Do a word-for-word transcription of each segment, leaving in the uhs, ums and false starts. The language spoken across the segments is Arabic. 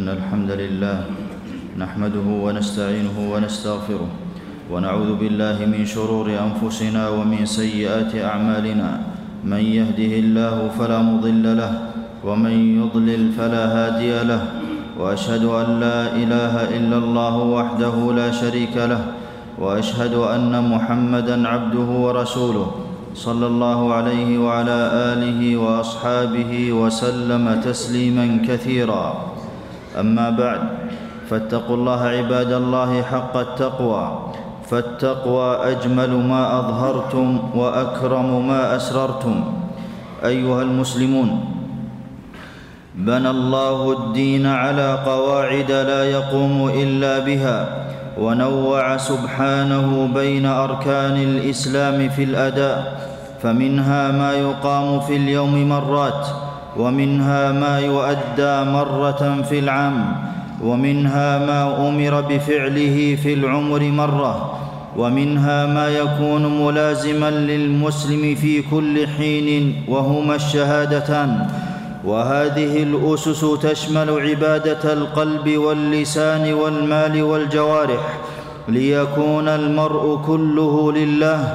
إن الحمد لله نحمده ونستعينه ونستغفره ونعوذ بالله من شرور أنفسنا ومن سيئات أعمالنا. من يهده الله فلا مضل له ومن يضلل فلا هادي له، وأشهد أن لا إله إلا الله وحده لا شريك له، وأشهد أن محمدًا عبده ورسوله صلى الله عليه وعلى آله وأصحابه وسلم تسليمًا كثيرًا. أما بعد، فاتقوا الله عباد الله حق التقوى، فالتقوى أجمل ما أظهرتم وأكرم ما أسررتم. أيها المسلمون، بنى الله الدين على قواعد لا يقوم إلا بها، ونوع سبحانه بين أركان الإسلام في الأداء، فمنها ما يقام في اليوم مرات، ومنها ما يؤدى مرة في العام، ومنها ما أمر بفعله في العمر مرة، ومنها ما يكون ملازما للمسلم في كل حين وهما الشهادتان. وهذه الأسس تشمل عبادة القلب واللسان والمال والجوارح، ليكون المرء كله لله،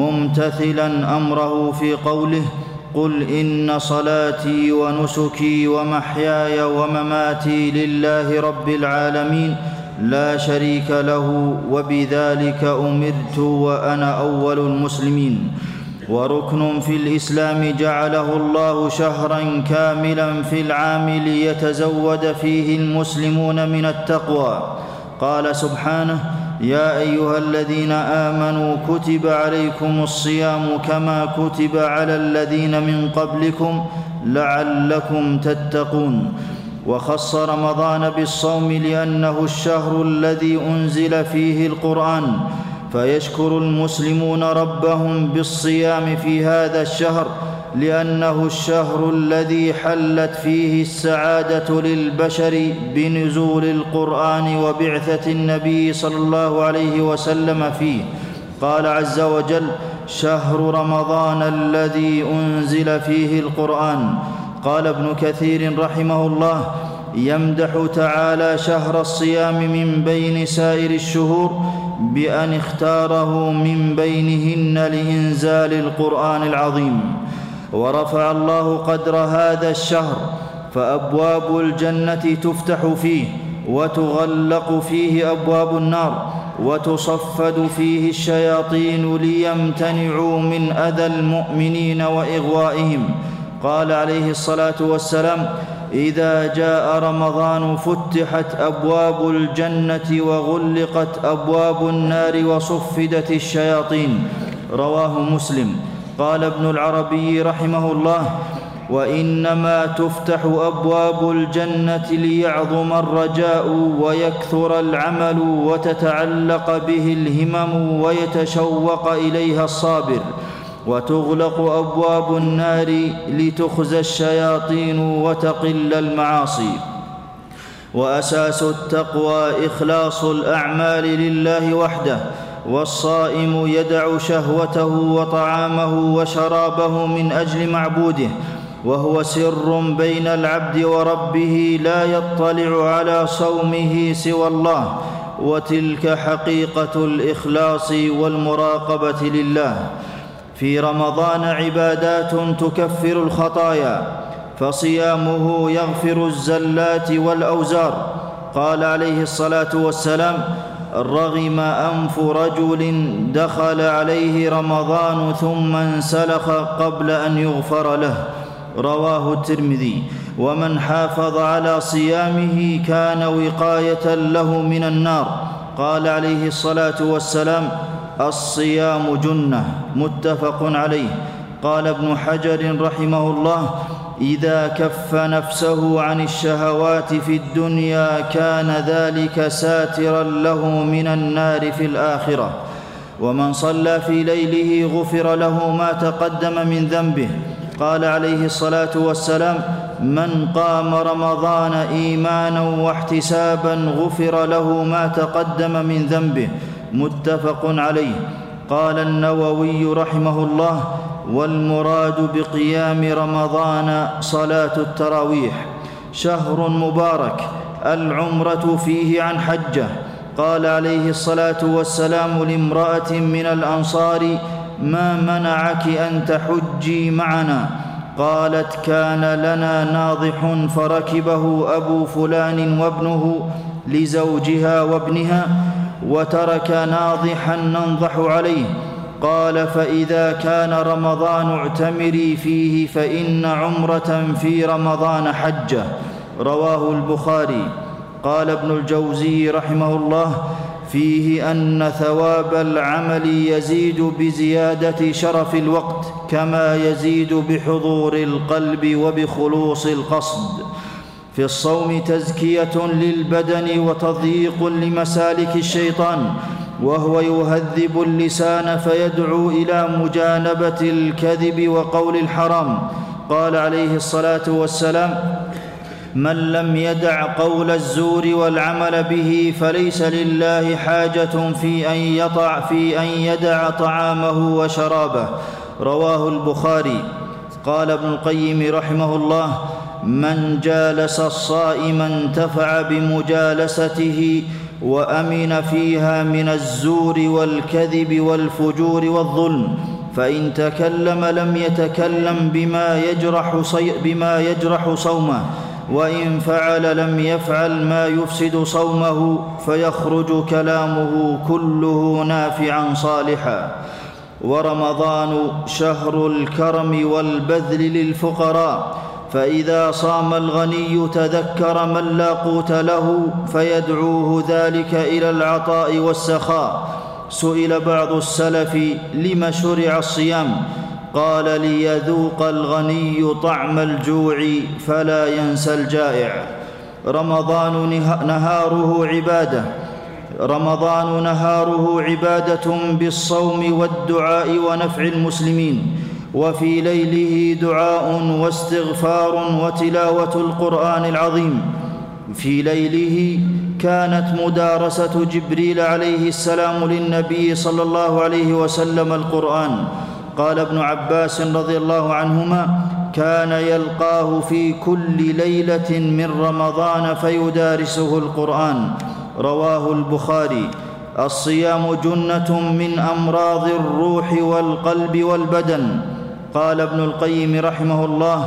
ممتثلا أمره في قوله: قل إن صلاتي ونسكي ومحياي ومماتي لله رب العالمين لا شريك له، وبذلك أمرت وأنا أول المسلمين. وركن في الإسلام جعله الله شهرا كاملا في العام ليتزود فيه المسلمون من التقوى. قال سبحانه: يا أيها الذين آمنوا كتب عليكم الصيام كما كتب على الذين من قبلكم لعلكم تتقون. وخص رمضان بالصوم لأنه الشهر الذي أنزل فيه القرآن، فيشكر المسلمون ربهم بالصيام في هذا الشهر، لأنه الشهر الذي حلت فيه السعادة للبشر بنزول القرآن وبعثة النبي صلى الله عليه وسلم فيه. قال عز وجل: شهر رمضان الذي أنزل فيه القرآن. قال ابن كثير رحمه الله: يمدح تعالى شهر الصيام من بين سائر الشهور بأن اختاره من بينهن لإنزال القرآن العظيم. ورفع الله قدر هذا الشهر، فأبواب الجنة تفتح فيه، وتغلق فيه أبواب النار، وتصفد فيه الشياطين ليمتنعوا من أذى المؤمنين وإغوائهم. قال عليه الصلاة والسلام: إذا جاء رمضان فتحت أبواب الجنة وغلقت أبواب النار وصفدت الشياطين. رواه مسلم. قال ابن العربي رحمه الله: وإنما تفتح أبواب الجنة ليعظم الرجاء ويكثر العمل وتتعلق به الهمم ويتشوق إليها الصابر، وتغلق أبواب النار لتخزى الشياطين وتقل المعاصي. وأساس التقوى إخلاص الأعمال لله وحده. والصائم يدع شهوته وطعامه وشرابه من أجل معبوده، وهو سر بين العبد وربه لا يطلع على صومه سوى الله، وتلك حقيقة الإخلاص والمراقبة لله. في رمضان عبادات تكفر الخطايا، فصيامه يغفر الزلات والأوزار. قال عليه الصلاة والسلام: رغم أنف رجل دخل عليه رمضان ثم انسلخ قبل أن يغفر له. رواه الترمذي. ومن حافظ على صيامه كان وقاية له من النار. قال عليه الصلاة والسلام: الصيام جنة. متفق عليه. قال ابن حجر رحمه الله: إذا كف نفسه عن الشهوات في الدنيا كان ذلك ساترا له من النار في الآخرة. ومن صلى في ليله غفر له ما تقدم من ذنبه. قال عليه الصلاة والسلام: من قام رمضان إيمانا واحتسابا غفر له ما تقدم من ذنبه. متفق عليه. قال النووي رحمه الله: والمراد بقيام رمضان صلاة التراويح. شهر مبارك العمرة فيه عن حجة. قال عليه الصلاة والسلام لامرأة من الأنصار: ما منعك أن تحجي معنا؟ قالت: كان لنا ناضح فركبه أبو فلان وابنه لزوجها وابنها، وترك ناضحا ننضح عليه. قال: فإذا كان رمضان اعتمري فيه، فإن عمرة في رمضان حجة. رواه البخاري. قال ابن الجوزي رحمه الله: فيه أن ثواب العمل يزيد بزيادة شرف الوقت، كما يزيد بحضور القلب وبخلوص القصد. في الصوم تزكية للبدن وتضييق لمسالك الشيطان، وهو يهذب اللسان فيدعو إلى مجانبة الكذب وقول الحرام. قال عليه الصلاة والسلام: من لم يدع قول الزور والعمل به فليس لله حاجة في أن يطع في أن يدع طعامه وشرابه. رواه البخاري. قال ابن القيم رحمه الله: من جالس الصائم انتفع بمجالسته، وأمن فيها من الزور والكذب والفجور والظلم. فإن تكلم لم يتكلم بما يجرح, صي... بما يجرح صومه، وإن فعل لم يفعل ما يفسد صومه، فيخرج كلامه كله نافعا صالحا. ورمضان شهر الكرم والبذل للفقراء، فإذا صام الغني تذكر من لا قوت له فيدعوه ذلك إلى العطاء والسخاء. سئل بعض السلف: لم شرع الصيام؟ قال: ليذوق الغني طعم الجوع فلا ينسى الجائع. رمضان نهاره عبادة رمضان نهاره عبادة بالصوم والدعاء ونفع المسلمين، وفي ليله دعاء واستغفار وتلاوة القرآن العظيم. في ليله كانت مدارسة جبريل عليه السلام للنبي صلى الله عليه وسلم القرآن. قال ابن عباس رضي الله عنهما: كان يلقاه في كل ليلة من رمضان فيدارسه القرآن. رواه البخاري. الصيام جنة من أمراض الروح والقلب والبدن. قال ابن القيم رحمه الله: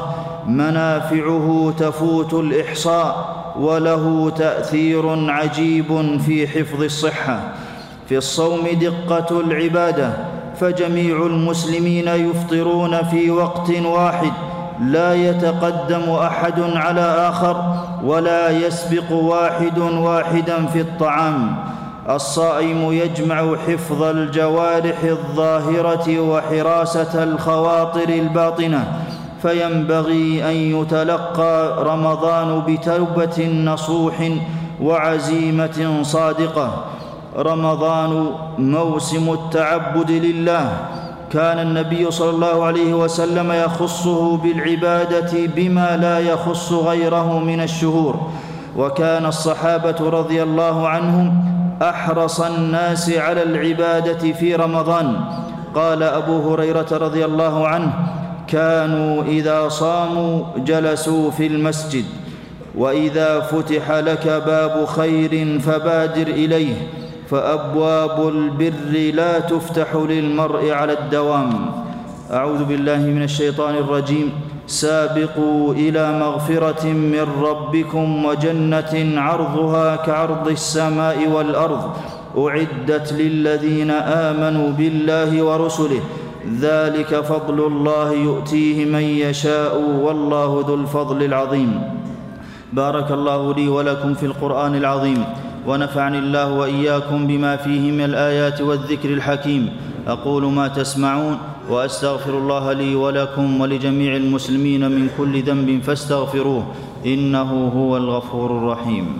منافعه تفوت الإحصاء، وله تأثير عجيب في حفظ الصحة. في الصوم دقة العبادة، فجميع المسلمين يفطرون في وقت واحد، لا يتقدم أحد على آخر، ولا يسبق واحد واحدا في الطعام. الصائم يجمع حفظ الجوارح الظاهرة وحراسة الخواطر الباطنة، فينبغي أن يتلقى رمضان بتوبة نصوح وعزيمة صادقة. رمضان موسم التعبد لله، كان النبي صلى الله عليه وسلم يخصه بالعبادة بما لا يخص غيره من الشهور، وكان الصحابة رضي الله عنهم أحرص الناس على العبادة في رمضان. قال أبو هريرة رضي الله عنه: كانوا إذا صاموا جلسوا في المسجد، وإذا فتح لك باب خير فبادر إليه، فأبواب البر لا تفتح للمرء على الدوام. أعوذ بالله من الشيطان الرجيم. سابقوا إلى مغفرة من ربكم وجنة عرضها كعرض السماء والأرض، أعدت للذين آمنوا بالله ورسله، ذلك فضل الله يؤتيه من يشاء، والله ذو الفضل العظيم. بارك الله لي ولكم في القرآن العظيم، ونفعني الله وإياكم بما فيه من الآيات والذكر الحكيم. أقول ما تسمعون، وأستغفر الله لي ولكم ولجميع المسلمين من كل ذنب فاستغفروه، إنه هو الغفور الرحيم.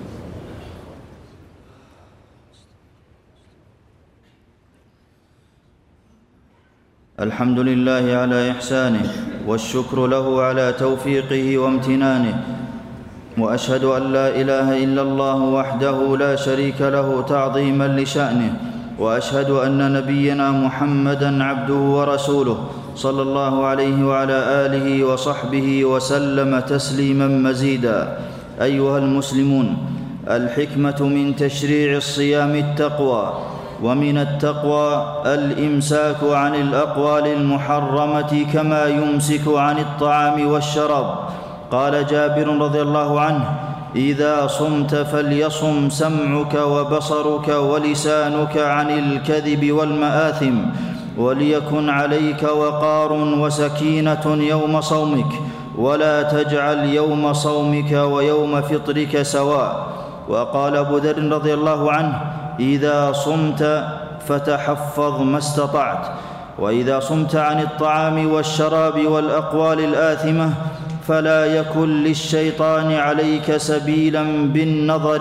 الحمد لله على إحسانه، والشكر له على توفيقه وامتنانه، وأشهد أن لا إله إلا الله وحده لا شريك له تعظيما لشأنه، وأشهد أن نبينا محمدًا عبده ورسوله صلى الله عليه وعلى آله وصحبه وسلم تسليما مزيدا. أيها المسلمون، الحكمة من تشريع الصيام التقوى، ومن التقوى الإمساك عن الأقوال المحرمة كما يمسك عن الطعام والشراب. قال جابر رضي الله عنه: إذا صمت فليصم سمعك وبصرك ولسانك عن الكذب والمآثم، وليكن عليك وقار وسكينة يوم صومك، ولا تجعل يوم صومك ويوم فطرك سواء. وقال أبو ذر رضي الله عنه: إذا صمت فتحفظ ما استطعت. وإذا صمت عن الطعام والشراب والأقوال الآثمة فلا يكن للشيطان عليك سبيلا بالنظر,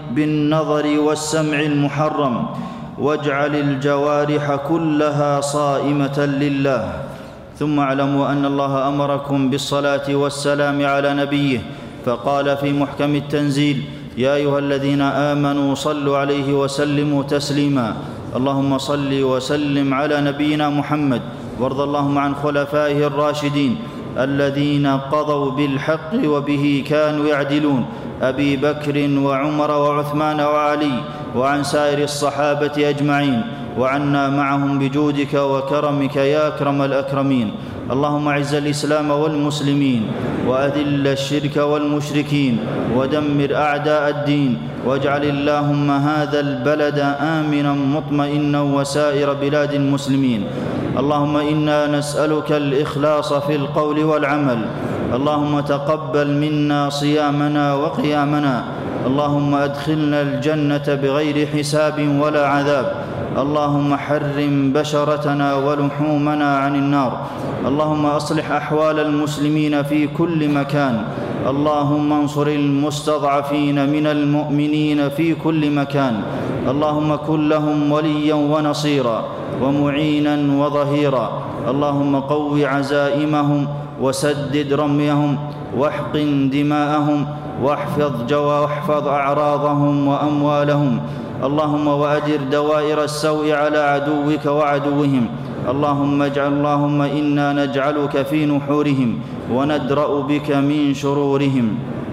بالنظر والسمع المحرم، واجعل الجوارح كلها صائمة لله. ثم اعلموا أن الله أمركم بالصلاة والسلام على نبيه، فقال في محكم التنزيل: يا أيها الذين آمنوا صلوا عليه وسلموا تسليما. اللهم صل وسلم على نبينا محمد، وارض اللهم عن خلفائه الراشدين الذين قضوا بالحق وبه كانوا يعدلون، أبي بكر وعمر وعثمان وعلي، وعن سائر الصحابة أجمعين، وعنا معهم بجودك وكرمك يا أكرم الأكرمين. اللهم أعز الإسلام والمسلمين، وأذل الشرك والمشركين، ودمر أعداء الدين، واجعل اللهم هذا البلد آمنا مطمئنا وسائر بلاد المسلمين. اللهم إنا نسألك الإخلاص في القول والعمل. اللهم تقبل منا صيامنا وقيامنا. اللهم أدخلنا الجنة بغير حساب ولا عذاب. اللهم حرم بشرتنا ولحومنا عن النار. اللهم أصلح أحوال المسلمين في كل مكان. اللهم انصر المستضعفين من المؤمنين في كل مكان. اللهم كن لهم وليا ونصيرا ومعينا وظهيرا. اللهم قو عزائمهم وسدد رميهم واحقن دماءهم واحفظ جوا واحفظ أعراضهم وأموالهم. اللهم وأدر دوائر السوء على عدوك وعدوهم. اللهم اجعل اللهم إنا نجعلك في نحورهم وندرأ بك من شرورهم.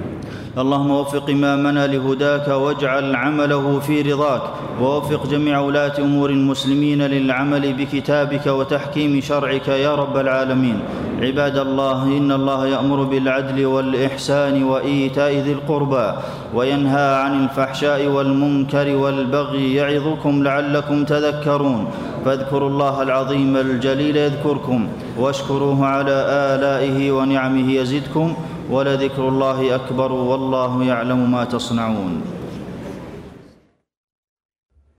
اللهم وفق إمامنا لهداك واجعل عمله في رضاك، ووفق جميع ولاة أمور المسلمين للعمل بكتابك وتحكيم شرعك يا رب العالمين. عباد الله، إن الله يأمر بالعدل والإحسان وإيتاء ذي القربى، وينهى عن الفحشاء والمنكر والبغي، يعظكم لعلكم تذكرون. فاذكروا الله العظيم الجليل يذكركم، واشكروه على آلائه ونعمه يزدكم، ولذكر الله أكبر، والله يعلم ما تصنعون.